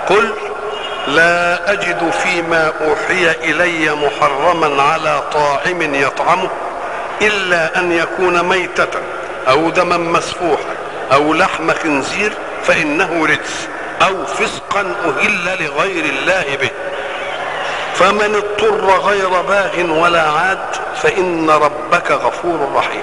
قل لا أجد فيما أوحي إلي محرما على طاعم يطعمه إلا أن يكون ميتة أو دما مسفوحا أو لحم خنزير فإنه رجس أو فسقا أهل لغير الله به، فمن اضطر غير باغ ولا عاد فإن ربك غفور رحيم.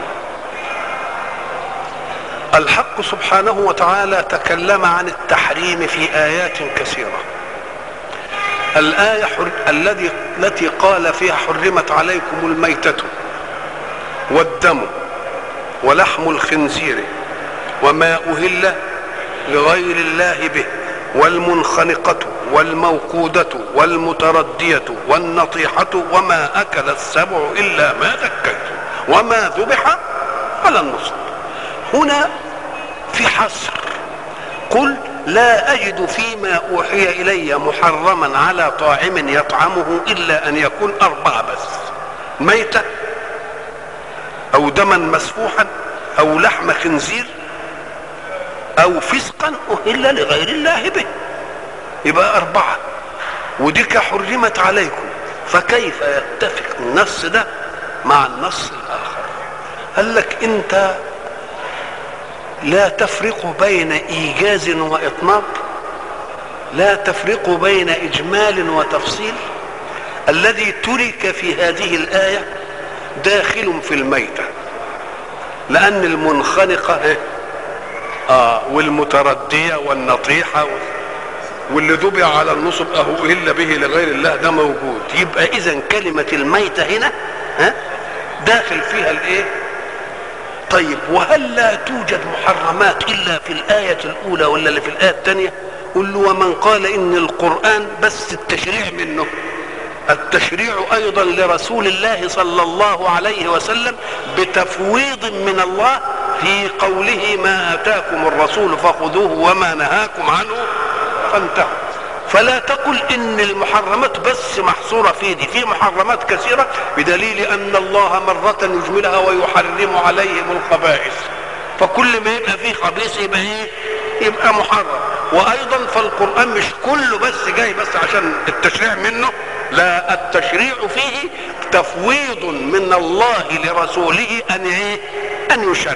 الحق سبحانه وتعالى تكلم عن التحريم في آيات كثيرة. الآية التي قال فيها حرمت عليكم الميتة والدم ولحم الخنزير وما أهل لغير الله به والمنخنقة والموقودة والمتردية والنطيحة وما أكل السبع إلا ما ذكيتم وما ذبح على النصب. هنا في حصر. قل لا أجد فيما أوحي إلي محرما على طاعم يطعمه إلا أن يكون 4 بس: ميتة أو دما مسفوحا أو لحم خنزير أو فسقا أهل لغير الله به. يبقى 4، وديك حرمت عليكم. فكيف يتفق النص ده مع النص الآخر؟ قال لك أنت لا تفرق بين إيجاز وإطناب، لا تفرق بين إجمال وتفصيل. الذي ترك في هذه الآية داخل في الميتة، لأن المنخنقة والمتردية والنطيحة واللي ذبح على النصب أهو إلا به لغير الله ده موجود. يبقى إذن كلمة الميتة هنا داخل فيها الإيه؟ طيب، وهل لا توجد محرمات إلا في الآية الأولى ولا اللي في الآية الثانية؟ قل له ومن قال إن القرآن بس التشريع منه، التشريع أيضا لرسول الله صلى الله عليه وسلم بتفويض من الله في قوله ما آتاكم الرسول فخذوه وما نهاكم عنه فانتهوا. فلا تقل إن المحرمات بس محصورة في دي، في محرمات كثيرة، بدليل أن الله مرة يجملها ويحرم عليهم الخبائث، فكل ما يبقى فيه خبيث يبقى إيه؟ يبقى محرم. وأيضا فالقرآن مش كله بس جاي بس عشان التشريع منه، لا، التشريع فيه تفويض من الله لرسوله أن يشرع.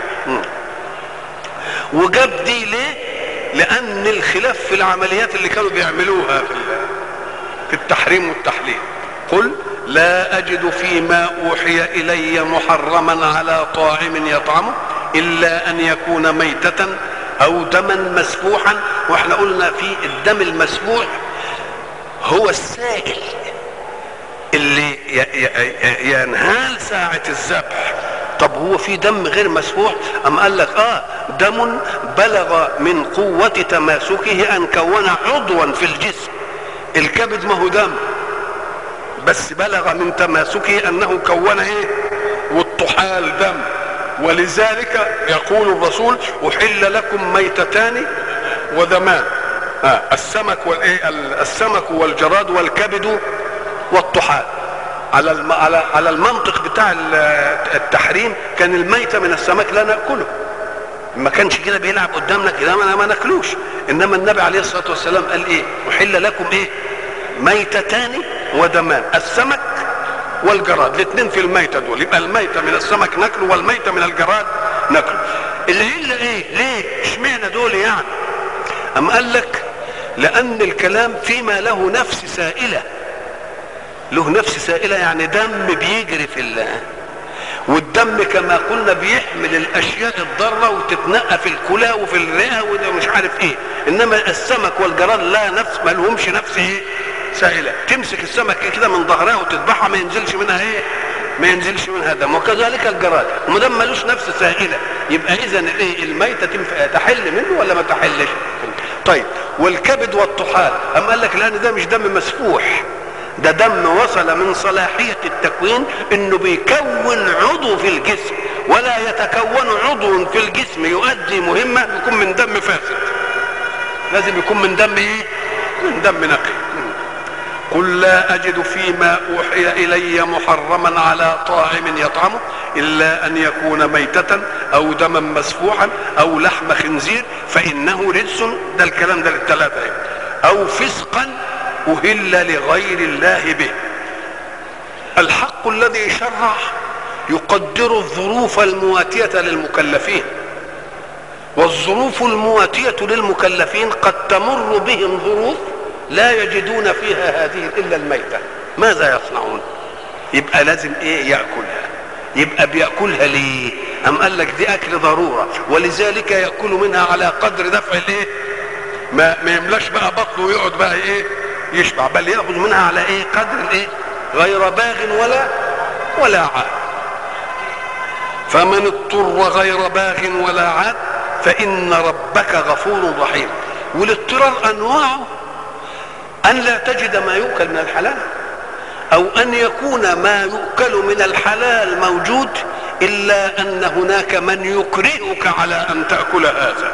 وجاب دي ليه؟ لأن الخلاف في العمليات اللي كانوا بيعملوها في التحريم والتحليل. قل لا أجد فيما أوحي إلي محرما على طاعم يطعمه إلا أن يكون ميتة أو دما مسفوحا. واحنا قلنا في الدم المسفوح هو السائل اللي ينهال ساعة الذبح. طب هو في دم غير مسفوح؟ أم قال لك دم بلغ من قوة تماسكه أن كون عضوا في الجسم. الكبد ما هو دم، بس بلغ من تماسكه أنه كون والطحال دم. ولذلك يقول الرسول أحل لكم ميتتان ودمان، السمك والجراد والكبد والطحال. على المنطق بتاع التحريم كان الميتة من السمك لا نأكله، ما كانش كده بيلعب قدامنا كده ما ناكلوش. انما النبي عليه الصلاة والسلام قال ايه؟ أحل لكم ميتتان ودمان، السمك والجراد، الاثنين في الميتة دول. يبقى الميتة من السمك ناكله والميتة من الجراد ناكله. اللي ليه اشمعنى دول يعني؟ أم قال لك لأن الكلام فيما له نفس سائلة، له نفس سائلة يعني دم بيجري في الله، والدم كما قلنا بيحمل الاشياء الضاره وتتنقى في الكلى وفي الرئه وده مش عارف ايه. انما السمك والجراد لا نفس، ما لهمش نفس سائله. تمسك السمك كده من ظهرها وتذبحها ما ينزلش منها ما ينزلش منها دم. وكذلك الجراد ما دام ملوش نفس سائله، يبقى اذا الميته تحل منه ولا ما تحلش؟ طيب، والكبد والطحال أم قال لك لان ده مش دم مسفوح، ده دم وصل من صلاحية التكوين انه بيكون عضو في الجسم، ولا يتكون عضو في الجسم يؤدي مهمة يكون من دم فاسد، لازم يكون من دم من دم نقي. قل لا أجد فيما أوحي إلي محرما على طاعم يطعمه إلا أن يكون ميتة أو دما مسفوحا أو لحم خنزير فإنه رجس. ده الكلام ده للثلاثة او فسقا اهل لغير الله به. الحق الذي شرع يقدر الظروف المواتية للمكلفين، والظروف المواتية للمكلفين قد تمر بهم ظروف لا يجدون فيها هذه الا الميتة، ماذا يصنعون؟ يبقى لازم ايه؟ يأكلها. يبقى بيأكلها ليه؟ أم قال لك دي أكل ضرورة، ولذلك يأكل منها على قدر دفع الايه؟ ما يملاش بقى بطنه ويقعد بقى ايه؟ يشبع، بل يأخذ منها على ايه؟ قدر الايه؟ غير باغ ولا عاد. فمن اضطر غير باغ ولا عاد فإن ربك غفور رحيم. والاضطرار أنواعه أن لا تجد ما يؤكل من الحلال، أو أن يكون ما يؤكل من الحلال موجود إلا أن هناك من يكرهك على أن تأكل هذا.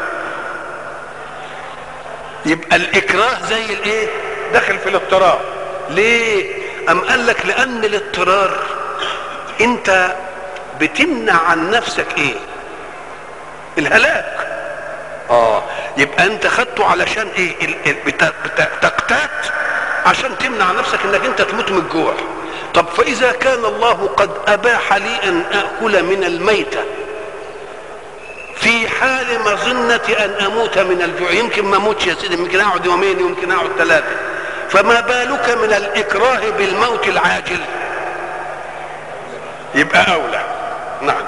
يبقى الإكراه زي الإيه؟ داخل في الاضطرار. ليه؟ أم قال لك لأن الاضطرار أنت بتمنع عن نفسك إيه؟ الهلاك. يبقى أنت خدته علشان إيه؟ تقتات عشان تمنع نفسك انك انت تموت من الجوع. طب فاذا كان الله قد اباح لي ان اكل من الميتة في حال مظنة ان اموت من الجوع، يمكن ما اموتش يا سيدي، يمكن اقعد يومين، يمكن اقعد 3، فما بالك من الاكراه بالموت العاجل؟ يبقى اولى. نعم.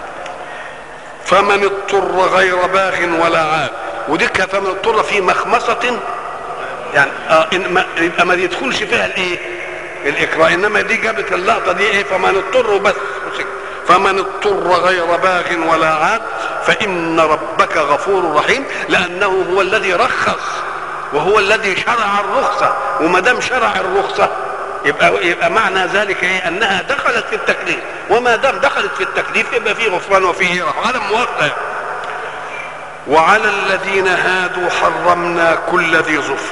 فمن اضطر غير باغ ولا عاد، وديك فمن اضطر في مخمصة، يعني يبقى ما يدخلش فيها الايه؟ الاكراه. انما دي جابت اللقطه دي ايه؟ فمن اضطر بس. فمن اضطر غير باغ ولا عاد فان ربك غفور رحيم، لانه هو الذي رخص وهو الذي شرع الرخصه، وما دام شرع الرخصه يبقى معنى ذلك ايه؟ انها دخلت في التكليف، وما دام دخلت في التكليف يبقى فيه غفران وفيه رحمه على موقع. وعلى الذين هادوا حرمنا كل ذي ظفر.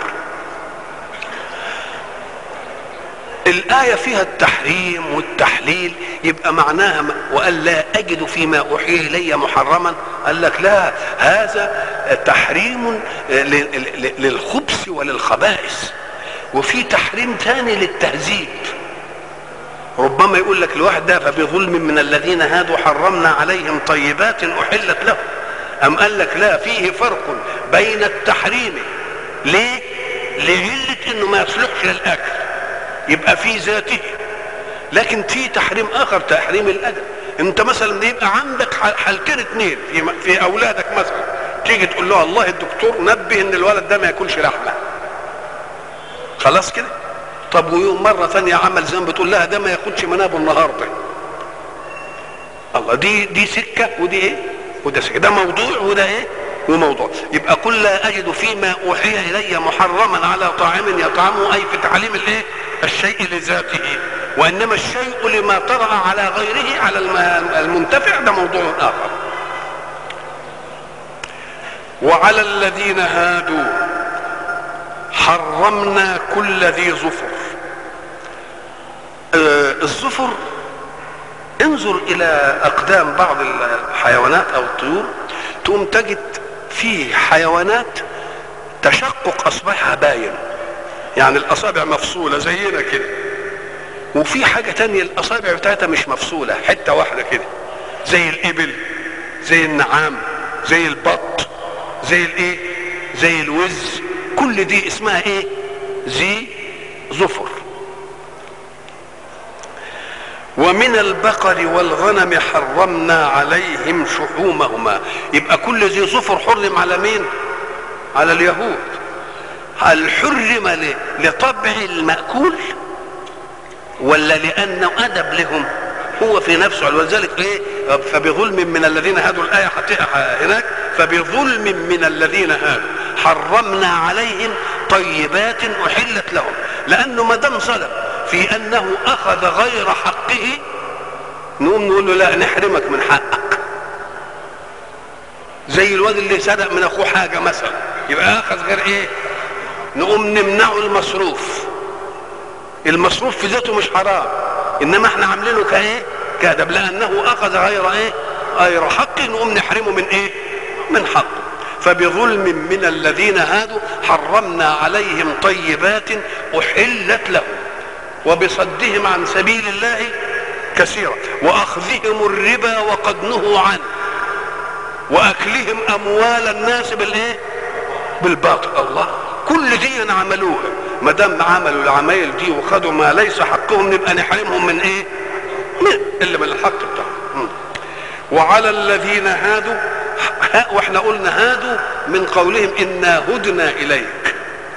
الآية فيها التحريم والتحليل، يبقى معناها وقال لا أجد فيما أوحي إلي محرما، قال لك لا، هذا تحريم للخبث وللخبائث، وفي تحريم ثاني للتهذيب. ربما يقول لك الواحد ده فبظلم من الذين هادوا حرمنا عليهم طيبات أحلت لهم. أم قال لك لا، فيه فرق بين التحريم ليه؟ لعلة إنه ما يصلحش للأكل، يبقى في ذاته، لكن في تحريم اخر، تحريم الاجل. انت مثلا يبقى عندك حالتين اثنين في اولادك مثلا، تيجي تقول له الله الدكتور نبه ان الولد ده ما ياكلش لحمه، خلاص كده. طب ويوم مره ثانيه عمل ذنب تقول لها ده ما ياخدش منابه النهارده. الله، دي سكه ودي ايه؟ وده سكه، ده موضوع وده ايه؟ وموضوع. يبقى قل لا اجد فيما اوحي الي محرما على طاعم يطعمه، اي في تعليم الايه؟ الشيء لذاته، وانما الشيء لما طرأ على غيره على المنتفع ده موضوع اخر. وعلى الذين هادوا حرمنا كل ذي ظفر. الظفر، انظر الى اقدام بعض الحيوانات او الطيور، تقوم تجد فيه حيوانات تشقق اصبعها باين، يعني الاصابع مفصولة زينا كده، وفي حاجة تانية الاصابع بتاعتها مش مفصولة، حتة واحدة كده، زي الابل، زي النعام، زي البط، زي الايه؟ زي الوز. كل دي اسمها ايه؟ ذي ظفر. ومن البقر والغنم حرمنا عليهم شحومهما. يبقى كل ذي ظفر حرم على مين؟ على اليهود. هل حرم لطبع المأكول ولا لأنه أدب لهم هو في نفسه؟ ولذلك ايه؟ فبظلم من الذين هادوا، الآية هناك فبظلم من الذين هادوا حرمنا عليهم طيبات أحلت لهم، لأنه ما دام ظلم في أنه أخذ غير حقه نقوم نقول له لا، نحرمك من حقك. زي الواد اللي سرق من أخوه حاجة مثلا، يبقى أخذ غير ايه؟ نقوم نمنعه المصروف في ذاته مش حرام، انما احنا عاملينه كايه؟ كادب، لانه اخذ غير ايه؟ غير حقه، نقوم نحرمه من ايه؟ من حقه. فبظلم من الذين هادوا حرمنا عليهم طيبات أحلت لهم وبصدهم عن سبيل الله كثيرا وأخذهم الربا وقد نهوا عنه وأكلهم أموال الناس بالباطل. الله، كل دي عملوها. ما دام عملوا العمايل دي وخدوا ما ليس حقهم نبقى نحرمهم من اللي من الحق بتاعهم. وعلى الذين هادوا، واحنا قلنا هادوا من قولهم إنا هدنا إليك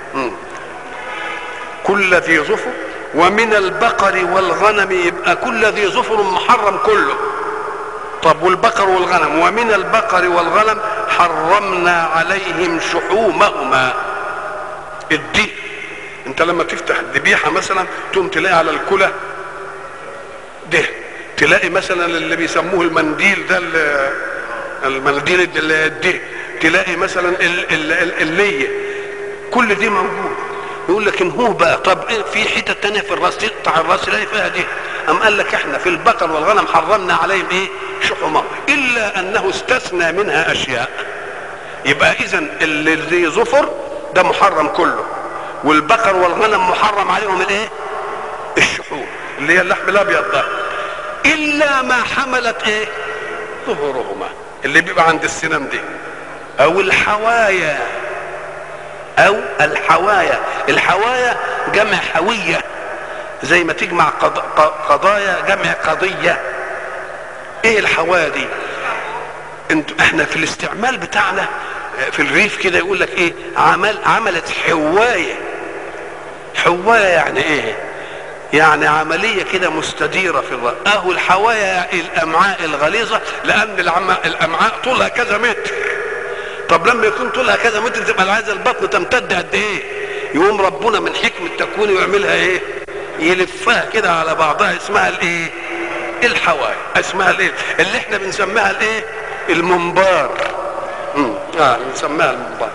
كل ذي ظفر. ومن البقر والغنم، يبقى كل ذي ظفر محرم كله. طب والبقر والغنم؟ ومن البقر والغنم حرمنا عليهم شحومهما. الدين، انت لما تفتح الذبيحه مثلا تقوم تلاقي على الكلى ده، تلاقي مثلا اللي بيسموه المنديل ده، المنديل ده، تلاقي مثلا الليه، كل دي موجود. يقول لك ان هو بقى طب في حته تانية في الراس، تقطع الراس تلاقي فيها دي. ام قال لك احنا في البقر والغنم حرمنا عليهم شحومهم، الا انه استثنى منها اشياء. يبقى اذا اللي ذي ظفر ده محرم كله، والبقر والغنم محرم عليهم الشحوم اللي هي اللحم الابيض ده، الا ما حملت ظهورهما، اللي بيبقى عند السنام دي، او الحوايا، او الحوايا. الحوايا جمع حوية، زي ما تجمع قضايا جمع قضية. ايه الحوايا دي؟ احنا في الاستعمال بتاعنا في الريف كده يقول لك عملت حواية. حواية يعني ايه؟ يعني عملية كده مستديرة في الرأس. الحوايا الامعاء الغليظة، لان الامعاء طولها كذا متر. طب لما يكون طولها كذا متر تبقى عايزة البطن تمتد قد ايه؟ يقوم ربنا من حكمة تكوينه يعملها يلفها كده على بعضها، اسمها الحوايا. اسمها اللي احنا بنسميها المنبار. بنسميها المنبار.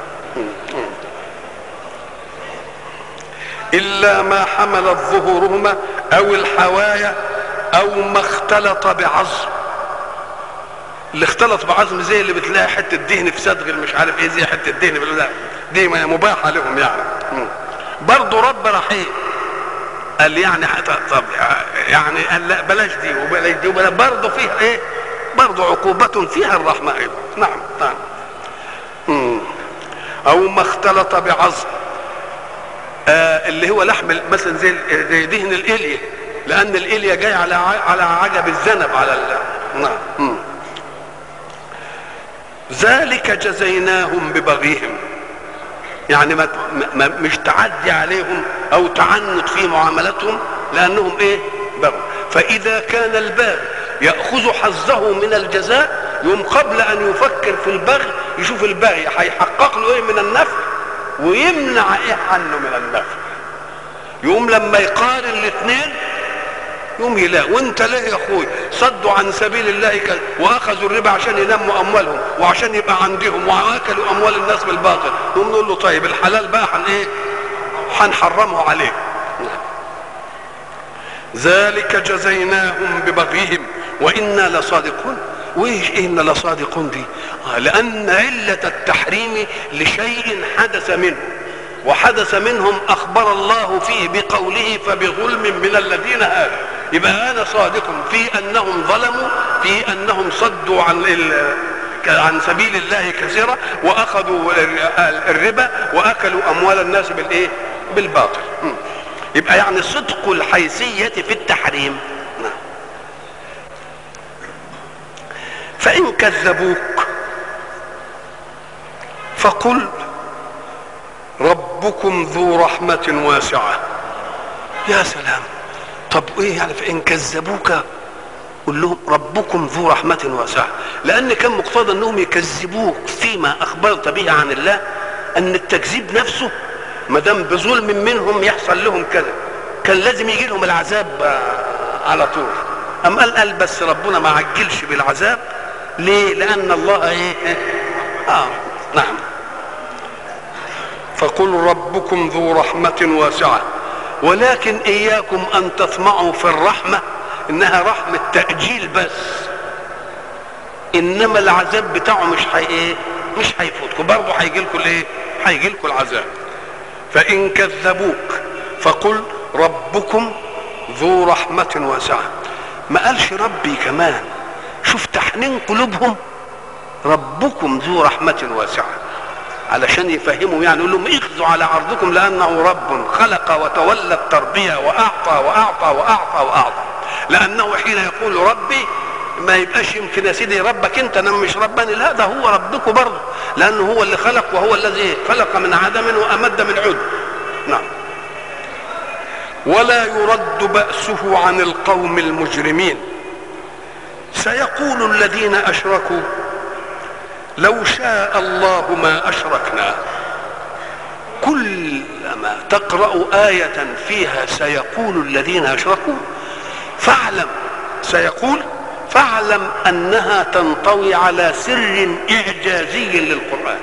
إلا ما حملت ظهورهما أو الحوايا أو ما اختلط بعظم. اللي اختلط بعظم زي اللي بتلاقي حتة دهن في صدغ مش عارف ايه، زي حتة دهن دي مباحة لهم يعني. برضو رب رحيم قال يعني طب يعني قال لا بلاش دي وبلاش دي وبلاش، برضو فيها برضو عقوبة فيها الرحمة أيضا. نعم. أو ما اختلط بعظم، اللي هو لحم مثلا زي دهن الإلية، لأن الإلية جاي على عجب الذنب على نعم. ذلك جزيناهم ببغيهم، يعني مش تعدي عليهم أو تعنت في معاملتهم، لأنهم بغوا. فإذا كان الباغي يأخذ حظه من الجزاء، يوم قبل أن يفكر في البغي يشوف الباغي هيحقق له من النفع ويمنع عنه من النفع. يقوم لما يقارن الاثنين يقوم يلاقي. وانت ليه يا اخوي صدوا عن سبيل الله واخذوا الربا عشان ينموا اموالهم وعشان يبقى عندهم واكلوا اموال الناس بالباطل، نقوم نقول له طيب الحلال بقى هنحرمه عليه. ذلك جزيناهم ببغيهم وإنا لصادقون. وايش إنا لصادقون دي؟ لأن علة التحريم لشيء حدث منه، وحدث منهم أخبر الله فيه بقوله فبظلم من الذين هادوا. يبقى أنا صادق في أنهم ظلموا، في أنهم صدوا عن سبيل الله كثيرا، وأخذوا الربا وأكلوا أموال الناس بالباطل. يبقى يعني صدق الحيثية في التحريم. فإن كذبوك فقل ربكم ذو رحمة واسعة. يا سلام. طب ايه يعني فإن كذبوك قل لهم ربكم ذو رحمة واسعة، لأن كان مقتضى أنهم يكذبوك فيما أخبرت به عن الله، أن التكذيب نفسه ما دام بظلم منهم يحصل لهم كذا كان لازم يجي لهم العذاب على طول. أم قال بس ربنا ما عجلش بالعذاب. ليه؟ لأن الله نعم. فقل ربكم ذو رحمة واسعة ولكن إياكم أن تطمعوا في الرحمة إنها رحمة تأجيل بس، إنما العذاب بتاعه مش هيفوتكم، برضه هيجي لكم الايه؟ هيجي لكم العذاب. فان كذبوك فقل ربكم ذو رحمة واسعة. ما قالش ربي كمان، شوف تحنين قلوبهم، ربكم ذو رحمة واسعة، علشان يفهموا يعني، يقول لهم اخذوا على عرضكم لانه رب خلق وتولى التربية واعطى واعطى واعطى واعطى. لانه حين يقول ربي ما يبقاش يمكن يا سيدي ربك انت، انا مش رباني، لا ده هو ربكم برضه، لانه هو اللي خلق، وهو الذي خلق من عدم وامد من عدم. نعم. ولا يرد بأسه عن القوم المجرمين. سيقول الذين أشركوا لو شاء الله ما أشركنا. كلما تقرأ آية فيها سيقول الذين أشركوا فاعلم، سيقول فاعلم أنها تنطوي على سر إعجازي للقرآن.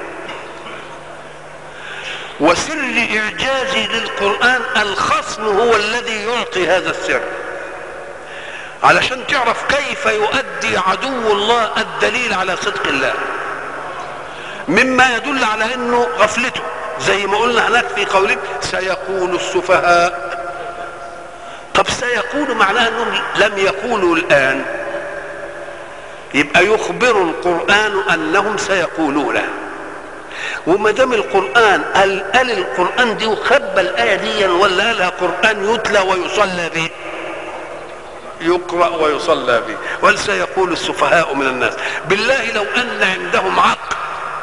وسر إعجازي للقرآن الخصم هو الذي يعطي هذا السر، علشان تعرف كيف يؤدي عدو الله الدليل على صدق الله، مما يدل على انه غفلته، زي ما قلنا هناك في قولك سيقول السفهاء. طب سيقول معناها انهم لم يقولوا الان، يبقى يخبر القرآن انهم سيقولون. وما دام القرآن قال القرآن دي وخبى الآية دي، ولا قالها قرآن يتلى ويصلى به، يقرأ ويصلى به. وقال سيقول السفهاء من الناس. بالله لو أن عندهم عقل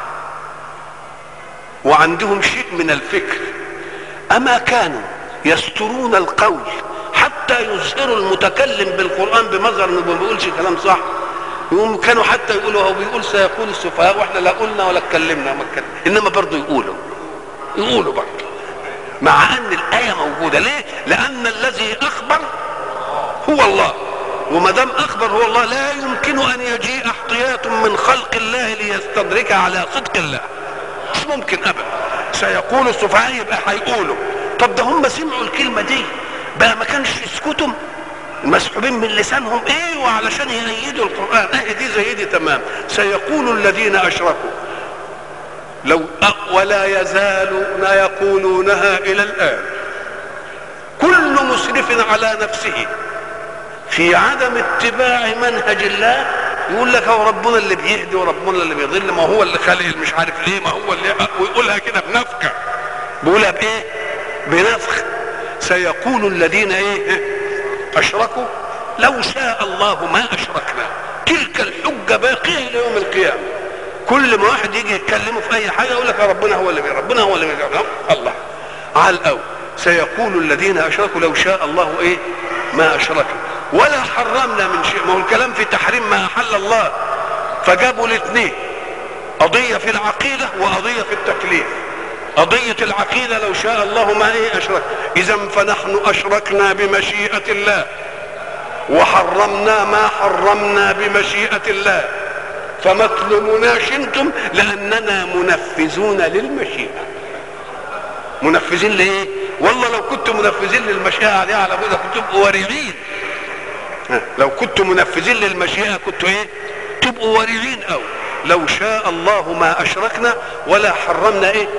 وعندهم شيء من الفكر أما كانوا يسترون القول حتى يظهروا المتكلم بالقرآن بمظهر انه ما بيقولش كلام صح؟ يقوم كانوا حتى يقولوا هو بيقول سيقول السفهاء واحنا لا قلنا ولا اتكلمنا وما اتكلمنا، انما برضه يقولوا برضه مع ان الايه موجوده. ليه؟ لان الذي اخبر هو الله، وما دام اخبر هو الله لا يمكن ان يجيء احتياط من خلق الله ليستدرك على صدق الله، مش ممكن ابدا. سيقول السفهاء يبقى هيقولوا. طب ده هم سمعوا الكلمه دي بقى ما كانش يسكتوا مسحوبين من لسانهم ايه وعلشان يأيدوا القرآن. ايه دي زي دي تمام. سيقول الذين اشركوا لو ولا يزالون يقولونها الى الان. كل مسرف على نفسه في عدم اتباع منهج الله يقول لك هو ربنا اللي بيهدي وربنا اللي بيضل، ما هو اللي خلق مش عارف ليه، ما هو اللي، ويقولها كده بنفخه، بيقولها بايه؟ بنفخ. سيقول الذين ايه اشركوا لو شاء الله ما اشركنا. تلك الحجه باقيه الى يوم القيامه. كل ما واحد يجي يتكلمه في اي حاجه يقول لك ربنا هو اللي ربنا هو اللي الله على الاول. سيقول الذين اشركوا لو شاء الله ايه ما اشركنا ولا حرمنا من شيء. ما هو الكلام في تحريم ما احل الله، فجابوا الاثنين، قضيه في العقيده وقضيه في التكليف. قضيه العقيده لو شاء الله ما ايه اشرك، اذا فنحن اشركنا بمشيئه الله وحرمنا ما حرمنا بمشيئه الله، فما تلوموناش انتم لاننا منفذون للمشيئه. منفذين لايه؟ والله لو كنتم منفذين للمشيئه دي على كده كنتم تبقوا ورعين. لو كنتم منفذين للمشيئه كنتوا ايه؟ تبقوا ورعين. او لو شاء الله ما اشركنا ولا حرمنا ايه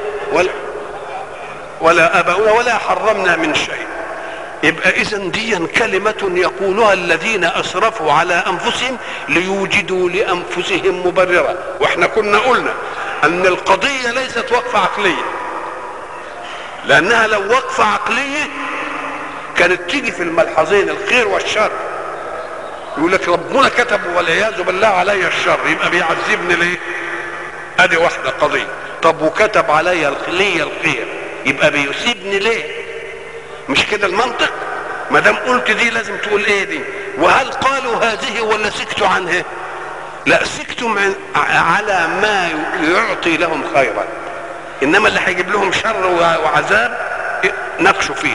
ولا اباؤنا ولا حرمنا من شيء. يبقى اذا دي كلمه يقولها الذين اسرفوا على انفسهم ليوجدوا لانفسهم مبررا. واحنا كنا قلنا ان القضيه ليست وقفه عقليه، لانها لو وقفه عقليه كانت تيجي في الملحظين الخير والشر. يقول لك ربنا كتب والعياذ بالله علي الشر يبقى بيعذبني ليه؟ ادي واحده قضيه. طب وكتب علي الخير يبقى بيسيبني ليه؟ مش كده المنطق؟ ما دام قلت دي لازم تقول ايه دي. وهل قالوا هذه ولا سكتوا عنها؟ لا، سكتوا على ما يعطي لهم خيرا، انما اللي هيجيب لهم شر وعذاب نقشوا فيه.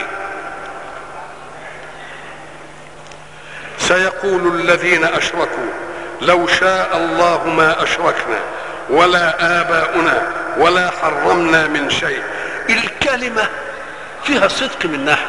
سيقول الذين اشركوا لو شاء الله ما اشركنا ولا آباؤنا ولا حرمنا من شيء. الكلمة فيها صدق من ناحية.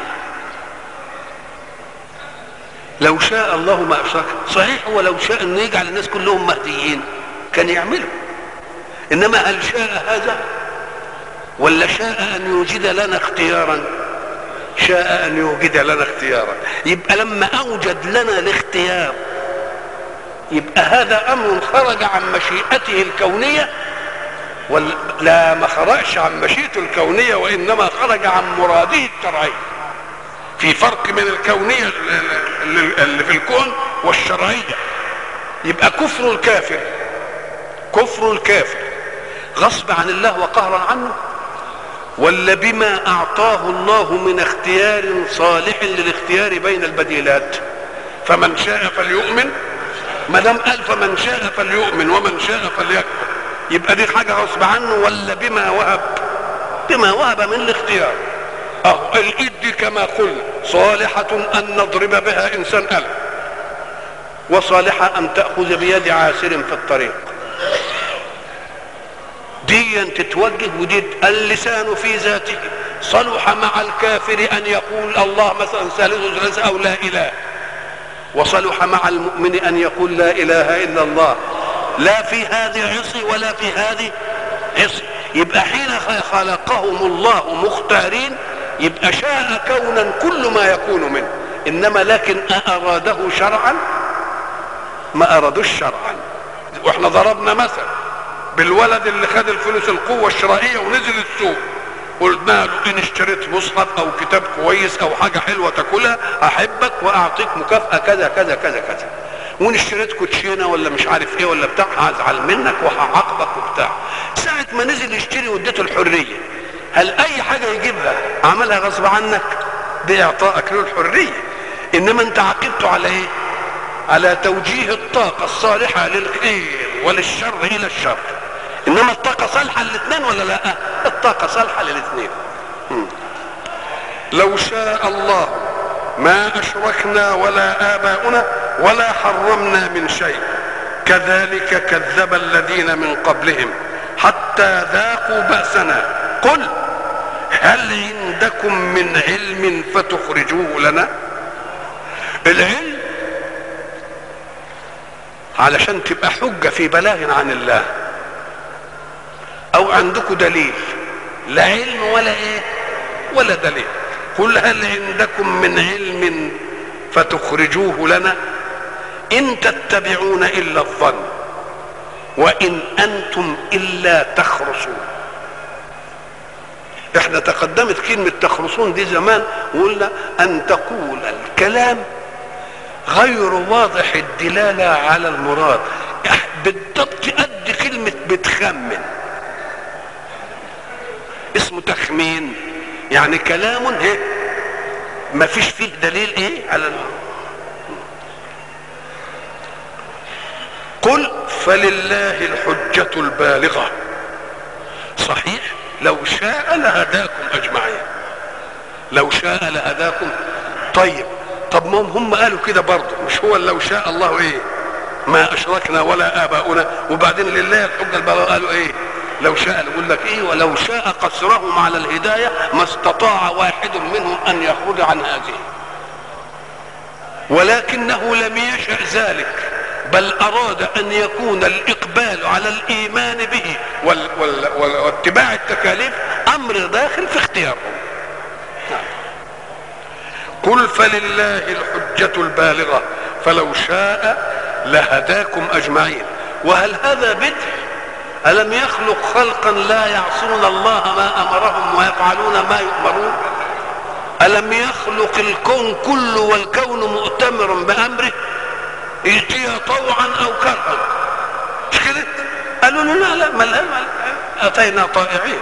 لو شاء الله ما أشركنا، صحيح هو لو شاء انه يجعل الناس كلهم مهديين كان يعمله، انما هل شاء هذا ولا شاء ان يوجد لنا اختيارا؟ شاء ان يوجد لنا اختيارا. يبقى لما اوجد لنا الاختيار يبقى هذا امر خرج عن مشيئته الكونية، لا ما خرجش عن مشيئته الكونية، وانما خرج عن مراده الشرعي. في فرق من الكونية اللي في الكون والشرعية. يبقى كفر الكافر، كفر الكافر غصب عن الله وقهرا عنه، ولا بما اعطاه الله من اختيار صالح للاختيار بين البديلات؟ فمن شاء فليؤمن، ما دام قال فمن شاء فليؤمن ومن شاء فليكفر، يبقى دي حاجه غصب عنه ولا بما وهب؟ بما وهب من الاختيار. اهو الايد دي كما قلنا صالحه ان نضرب بها انسان قلم، وصالحه ان تاخذ بيد عاسر في الطريق. دي تتوجه ودي. اللسان في ذاته صلح مع الكافر ان يقول الله مثلا ثالث ثلاثة او لا اله، وصلح مع المؤمن ان يقول لا اله الا الله. لا في هذه عصي ولا في هذه عصي. يبقى حين خلقهم الله مختارين يبقى شاء كونا كل ما يكون منه، انما لكن اراده شرعا ما ارادوش شرعا. واحنا ضربنا مثل بالولد اللي خد الفلوس القوة الشرائية ونزل السوق، قلنا له ان اشتريت مصحف او كتاب كويس او حاجة حلوة تاكلها احبك واعطيك مكافأة كذا كذا كذا كذا، وان اشتريت كوتشينة ولا مش عارف ايه ولا بتاع هزعل منك وهعاقبك وبتاع. ساعة ما نزل يشتري واديته الحرية، هل اي حاجة يجيبها عملها غصب عنك باعطائك له الحرية؟ انما انت عاقبته على ايه؟ على توجيه الطاقة الصالحة للخير وللشر الى الشر. انما الطاقة صالحة للاثنين ولا لا؟ الطاقة صالحة للاثنين. لو شاء الله ما اشركنا ولا اباؤنا ولا حرمنا من شيء كذلك كذب الذين من قبلهم حتى ذاقوا بأسنا قل هل عندكم من علم فتخرجوه لنا؟ العلم علشان تبقى حجة في بلاغ عن الله، او عندكم دليل، لا علم ولا ايه ولا دليل. قل هل عندكم من علم فتخرجوه لنا؟ ان تتبعون الا الظن وان انتم الا تخرصون. احنا تقدمت كلمة تخرصون دي زمان وقلنا ان تقول الكلام غير واضح الدلالة على المراد، بالضبط قد كلمة بتخمن، اسمه تخمين، يعني كلام ايه ما فيش فيه دليل ايه على قل فلله الحجة البالغة. صحيح لو شاء لهداكم اجمعين، لو شاء لهداكم. طب ما هم قالوا كده برضه، مش هو لو شاء الله ايه ما اشركنا ولا اباؤنا، وبعدين لله الحجة البالغة قالوا ايه لو شاء. يقول لك ايه ولو شاء قصرهم على الهداية ما استطاع واحد منهم ان يخرج عن هذه، ولكنه لم يشأ ذلك بل اراد ان يكون الاقبال على الايمان به واتباع التكاليف امر داخل في اختيارهم. قل فلله الحجة البالغة فلو شاء لهداكم اجمعين. وهل هذا بدء؟ ألم يخلق خلقا لا يعصون الله ما أمرهم ويفعلون ما يؤمرون؟ ألم يخلق الكون كله والكون مؤتمر بأمره يأتي طوعا أو كرها؟ مش كده؟ قالوا له لا ما أتينا طائعين.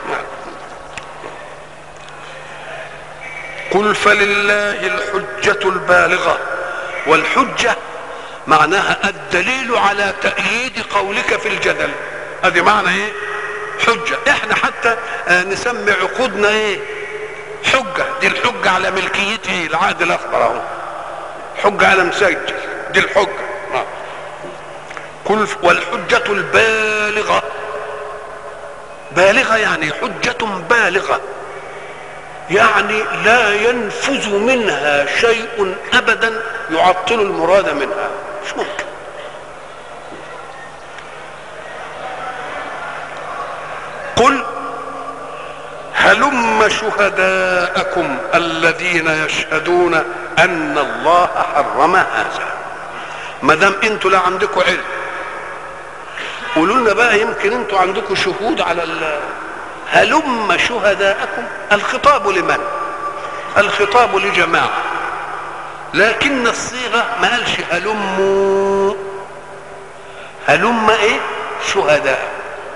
قل فلله الحجة البالغة، والحجة معناها الدليل على تأييد قولك في الجدل. هذه معنى ايه حجة. احنا حتى نسمي عقودنا ايه حجة. دي الحجة على ملكيته العقد الاخضر اهو، حجة على مسجل، دي الحجة. قل والحجة البالغة، بالغة يعني حجة بالغة، يعني لا ينفذ منها شيء ابدا يعطل المراد منها، مش ممكن. هلم شهداءكم الذين يشهدون ان الله حرم هذا. ما دام انتوا لا عندكم علم، قولوا لنا بقى يمكن انتوا عندكم شهود على هلم شهداءكم. الخطاب لمن؟ الخطاب لجماعه، لكن الصيغه ما قالش هلموا. هلم ايه؟ شهداء.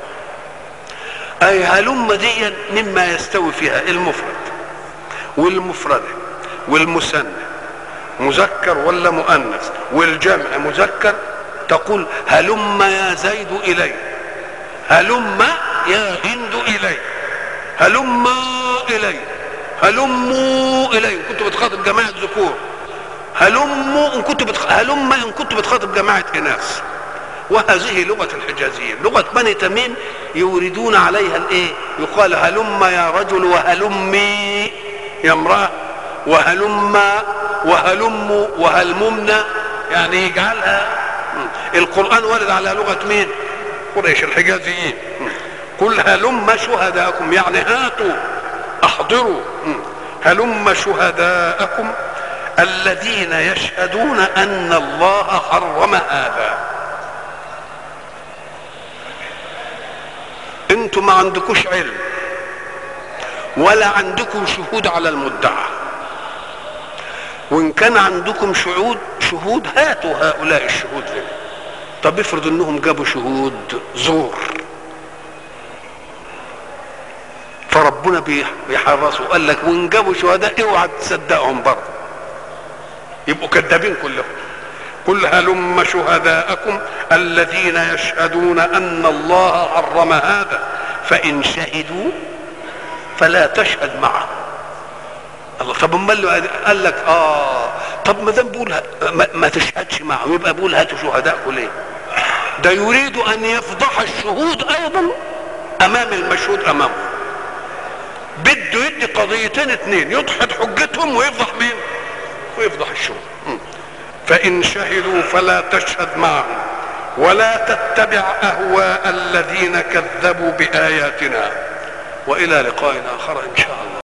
اي هلم دي مما يستوي فيها المفرد والمفرده والمثنى مذكر ولا مؤنث، والجمع مذكر، تقول هلم يا زيد الي، هلم يا هند الي، هلم الي، هلموا الي ان كنت بتخاطب جماعه ذكور، هلم ان كنت بتخاطب جماعه اناث. وهذه لغه الحجازيين، لغه بني تميم يوردون عليها الايه؟ يقال هلم يا رجل وهلمي يا امراه، وهلم وهلم وهلممنا، يعني يجعلها. القرآن ورد على لغة مين؟ قريش الحجازيين. قل هلم شهداءكم، يعني هاتوا احضروا، هلم شهداءكم الذين يشهدون ان الله حرم هذا. انتم ما عندكوش علم ولا عندكم شهود على المدعى، وان كان عندكم شهود هاتوا هؤلاء الشهود لنا. طب افرض انهم جابوا شهود زور، فربنا بيحرصوا قال لك وان جابوا شهداء اوعى تصدقهم برضه، يبقوا كذابين كلهم. قل هلم شهداءكم الذين يشهدون ان الله حرم هذا فان شهدوا فلا تشهد معه. الله، طب امال قال لك طب ما دام بقول ما تشهدش معه، يبقى بقول هاتوا شهداءكم ليه؟ ده يريد ان يفضح الشهود ايضا امام المشهود امامه. بده يدي قضيتين اتنين، يدحض حجتهم ويفضح مين؟ ويفضح الشهود. فان شهدوا فلا تشهد معهم ولا تتبع اهواء الذين كذبوا باياتنا. والى لقاء اخر ان شاء الله.